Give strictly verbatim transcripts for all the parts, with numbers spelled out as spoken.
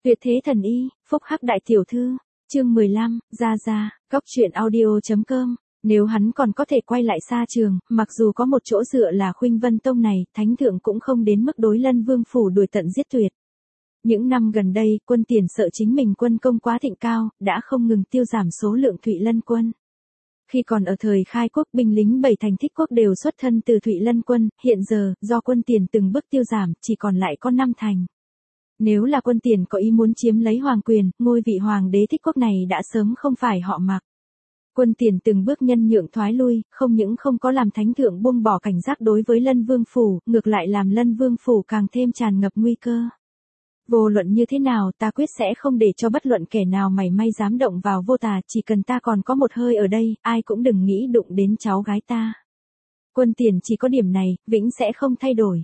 Tuyệt thế thần y, phúc hắc đại tiểu thư, chương mười lăm, ra ra, góc truyện audio.com. Nếu hắn còn có thể quay lại xa trường, mặc dù có một chỗ dựa là Khuynh Vân Tông này, thánh thượng cũng không đến mức đối Lân Vương phủ đuổi tận giết tuyệt. Những năm gần đây, quân Tiền sợ chính mình quân công quá thịnh cao, đã không ngừng tiêu giảm số lượng Thụy Lân quân. Khi còn ở thời khai quốc, binh lính bảy thành thích quốc đều xuất thân từ Thụy Lân quân, hiện giờ, do quân Tiền từng bước tiêu giảm, chỉ còn lại có năm thành. Nếu là quân Tiền có ý muốn chiếm lấy hoàng quyền, ngôi vị hoàng đế thích quốc này đã sớm không phải họ Mạc. Quân Tiền từng bước nhân nhượng thoái lui, không những không có làm thánh thượng buông bỏ cảnh giác đối với Lân Vương phủ, ngược lại làm Lân Vương phủ càng thêm tràn ngập nguy cơ. Vô luận như thế nào, ta quyết sẽ không để cho bất luận kẻ nào mảy may dám động vào Vô Tà, chỉ cần ta còn có một hơi ở đây, ai cũng đừng nghĩ đụng đến cháu gái ta. Quân Tiền chỉ có điểm này, vĩnh sẽ không thay đổi.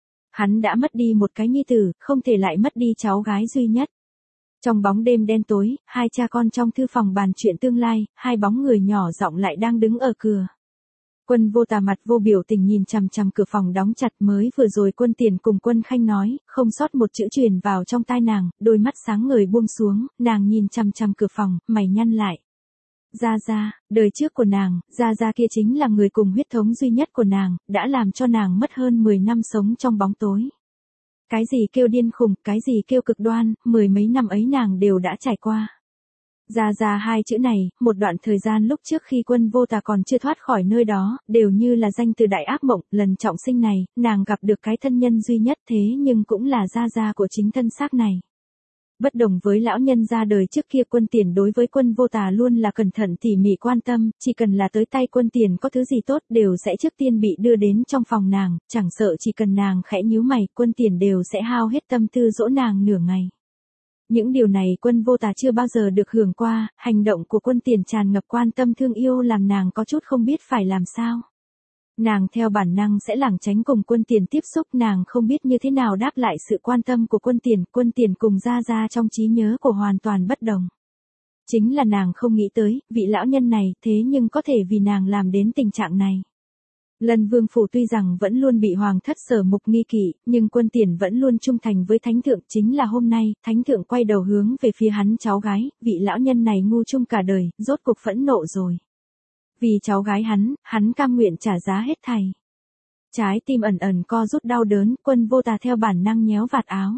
Hắn đã mất đi một cái nhi tử, không thể lại mất đi cháu gái duy nhất. Trong bóng đêm đen tối, hai cha con trong thư phòng bàn chuyện tương lai, hai bóng người nhỏ giọng lại đang đứng ở cửa. Quân Vô Tà mặt vô biểu tình nhìn chằm chằm cửa phòng đóng chặt, mới vừa rồi quân Tiền cùng quân Khanh nói, không sót một chữ truyền vào trong tai nàng, đôi mắt sáng ngời buông xuống, nàng nhìn chằm chằm cửa phòng, mày nhăn lại. Gia Gia, đời trước của nàng, Gia Gia kia chính là người cùng huyết thống duy nhất của nàng, đã làm cho nàng mất hơn mười năm sống trong bóng tối. Cái gì kêu điên khùng, cái gì kêu cực đoan, mười mấy năm ấy nàng đều đã trải qua. Gia Gia hai chữ này, một đoạn thời gian lúc trước khi quân Vô Tà còn chưa thoát khỏi nơi đó, đều như là danh từ đại ác mộng, lần trọng sinh này, nàng gặp được cái thân nhân duy nhất thế nhưng cũng là Gia Gia của chính thân xác này. Bất đồng với lão nhân ra đời trước kia, quân Tiền đối với quân Vô Tà luôn là cẩn thận tỉ mỉ quan tâm, chỉ cần là tới tay quân Tiền có thứ gì tốt đều sẽ trước tiên bị đưa đến trong phòng nàng, chẳng sợ chỉ cần nàng khẽ nhíu mày, quân Tiền đều sẽ hao hết tâm tư dỗ nàng nửa ngày. Những điều này quân Vô Tà chưa bao giờ được hưởng qua, hành động của quân Tiền tràn ngập quan tâm thương yêu làm nàng có chút không biết phải làm sao. Nàng theo bản năng sẽ lảng tránh cùng quân Tiền tiếp xúc, nàng không biết như thế nào đáp lại sự quan tâm của quân Tiền, quân Tiền cùng Gia Gia trong trí nhớ của hoàn toàn bất đồng. Chính là nàng không nghĩ tới, vị lão nhân này thế nhưng có thể vì nàng làm đến tình trạng này. Lân Vương phủ tuy rằng vẫn luôn bị hoàng thất sở mục nghi kỵ, nhưng quân Tiền vẫn luôn trung thành với thánh thượng, chính là hôm nay, thánh thượng quay đầu hướng về phía hắn cháu gái, vị lão nhân này ngu chung cả đời, rốt cục phẫn nộ rồi. Vì cháu gái hắn, hắn cam nguyện trả giá hết thảy. Trái tim ẩn ẩn co rút đau đớn, quân Vô Tà theo bản năng nhéo vạt áo.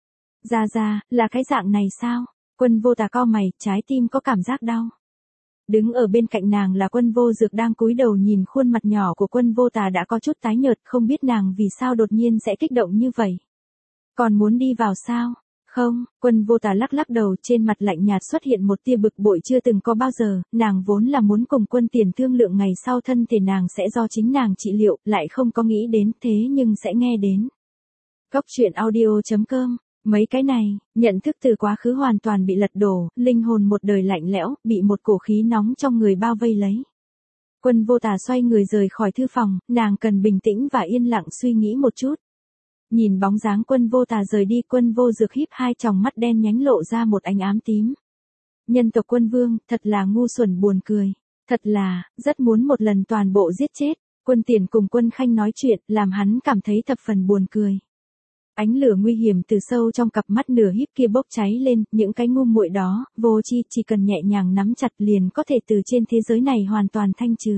Gia Gia, là cái dạng này sao? Quân Vô Tà cau mày, trái tim có cảm giác đau. Đứng ở bên cạnh nàng là quân Vô Dược đang cúi đầu nhìn khuôn mặt nhỏ của quân Vô Tà đã có chút tái nhợt, không biết nàng vì sao đột nhiên sẽ kích động như vậy. Còn muốn đi vào sao? Không, quân Vô Tà lắc lắc đầu, trên mặt lạnh nhạt xuất hiện một tia bực bội chưa từng có bao giờ, nàng vốn là muốn cùng quân Tiền thương lượng ngày sau thân thể nàng sẽ do chính nàng trị liệu, lại không có nghĩ đến thế nhưng sẽ nghe đến. Góc truyện audio.com, mấy cái này, nhận thức từ quá khứ hoàn toàn bị lật đổ, linh hồn một đời lạnh lẽo, bị một cổ khí nóng trong người bao vây lấy. Quân Vô Tà xoay người rời khỏi thư phòng, nàng cần bình tĩnh và yên lặng suy nghĩ một chút. Nhìn bóng dáng quân Vô Tà rời đi, quân Vô Dược híp hai tròng mắt đen nhánh lộ ra một ánh ám tím. Nhân tộc quân vương, thật là ngu xuẩn buồn cười. Thật là, rất muốn một lần toàn bộ giết chết. Quân Tiền cùng quân Khanh nói chuyện, làm hắn cảm thấy thập phần buồn cười. Ánh lửa nguy hiểm từ sâu trong cặp mắt nửa híp kia bốc cháy lên, những cái ngu muội đó, vô chi, chỉ cần nhẹ nhàng nắm chặt liền có thể từ trên thế giới này hoàn toàn thanh trừ.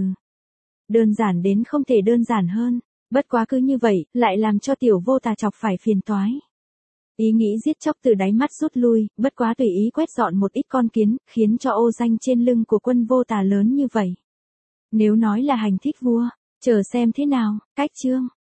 Đơn giản đến không thể đơn giản hơn. Bất quá cứ như vậy, lại làm cho tiểu Vô Tà chọc phải phiền toái. Ý nghĩ giết chóc từ đáy mắt rút lui, bất quá tùy ý quét dọn một ít con kiến, khiến cho ô danh trên lưng của quân Vô Tà lớn như vậy. Nếu nói là hành thích vua, chờ xem thế nào, cách chương.